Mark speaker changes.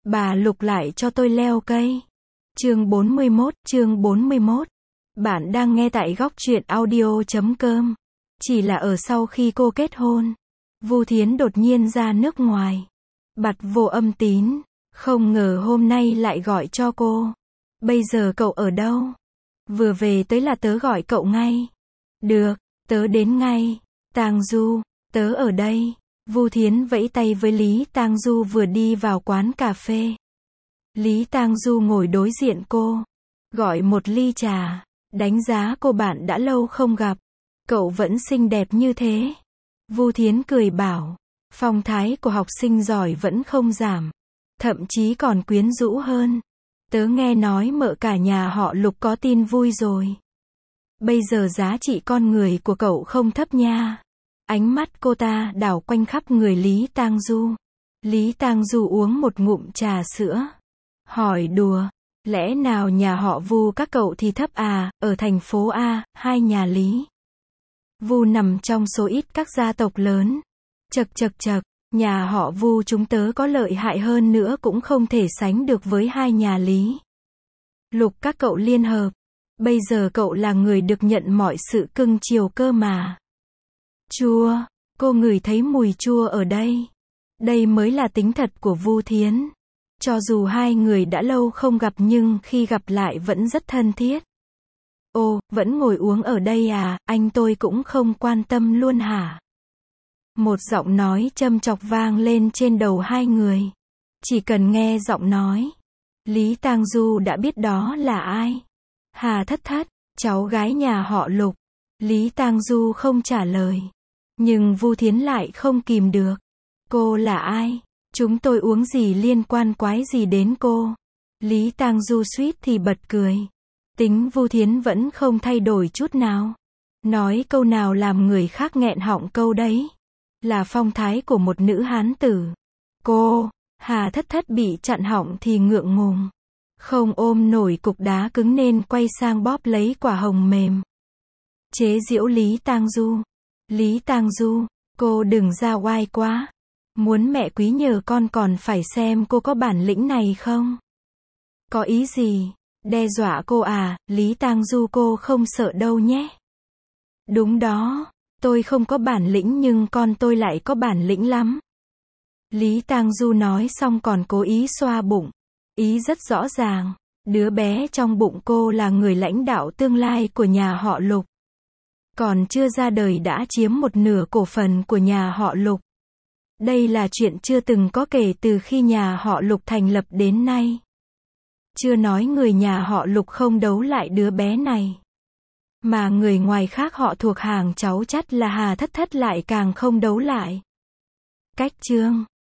Speaker 1: bà Lục lại cho tôi leo cây. Chương 41. Bạn đang nghe tại góc truyện audio.com. Chỉ là ở sau khi cô kết hôn, Vu Thiến đột nhiên ra nước ngoài. Bặt vô âm tín. Không ngờ hôm nay lại gọi cho cô. Bây giờ cậu ở đâu? Vừa về tới là tớ gọi cậu ngay. Được, tớ đến ngay. Tang Du, tớ ở đây. Vu Thiến vẫy tay với Lý Tang Du vừa đi vào quán cà phê. Lý Tang Du ngồi đối diện cô, gọi một ly trà, đánh giá cô bạn đã lâu không gặp. Cậu vẫn xinh đẹp như thế. Vu Thiến cười bảo, phong thái của học sinh giỏi vẫn không giảm, thậm chí còn quyến rũ hơn. Tớ nghe nói mợ cả nhà họ Lục có tin vui rồi. Bây giờ giá trị con người của cậu không thấp nha. Ánh mắt cô ta đảo quanh khắp người Lý Tang Du. Lý Tang Du uống một ngụm trà sữa. Hỏi đùa, lẽ nào nhà họ Vu các cậu thì thấp à, ở thành phố A, hai nhà Lý. Vu nằm trong số ít các gia tộc lớn. Chậc, nhà họ Vu chúng tớ có lợi hại hơn nữa cũng không thể sánh được với hai nhà Lý. Lục các cậu liên hợp. Bây giờ cậu là người được nhận mọi sự cưng chiều cơ mà. Chua, cô ngửi thấy mùi chua ở đây. Đây mới là tính thật của Vu Thiến. Cho dù hai người đã lâu không gặp nhưng khi gặp lại vẫn rất thân thiết. Ô, vẫn ngồi uống ở đây à, anh tôi cũng không quan tâm luôn hả? Một giọng nói châm chọc vang lên trên đầu hai người. Chỉ cần nghe giọng nói, Lý Tang Du đã biết đó là ai. Hà Thất Thất, cháu gái nhà họ Lục. Lý Tang Du không trả lời. Nhưng Vu Thiến lại không kìm được. Cô là ai? Chúng tôi uống gì liên quan quái gì đến cô? Lý Tang Du suýt thì bật cười. Tính Vu Thiến vẫn không thay đổi chút nào. Nói câu nào làm người khác nghẹn họng câu đấy. Là phong thái của một nữ hán tử. Cô, Hà Thất Thất bị chặn họng thì ngượng ngùng. Không ôm nổi cục đá cứng nên quay sang bóp lấy quả hồng mềm. Chế giễu Lý Tang Du. Lý Tang Du, cô đừng ra oai quá. Muốn mẹ quý nhờ con còn phải xem cô có bản lĩnh này không? Có ý gì? Đe dọa cô à? Lý Tang Du cô không sợ đâu nhé. Đúng đó, tôi không có bản lĩnh nhưng con tôi lại có bản lĩnh lắm. Lý Tang Du nói xong còn cố ý xoa bụng. Ý rất rõ ràng, đứa bé trong bụng cô là người lãnh đạo tương lai của nhà họ Lục. Còn chưa ra đời đã chiếm một nửa cổ phần của nhà họ Lục. Đây là chuyện chưa từng có kể từ khi nhà họ Lục thành lập đến nay. Chưa nói người nhà họ Lục không đấu lại đứa bé này. Mà người ngoài khác họ thuộc hàng cháu chắt là Hà Thất Thất lại càng không đấu lại. Cách chương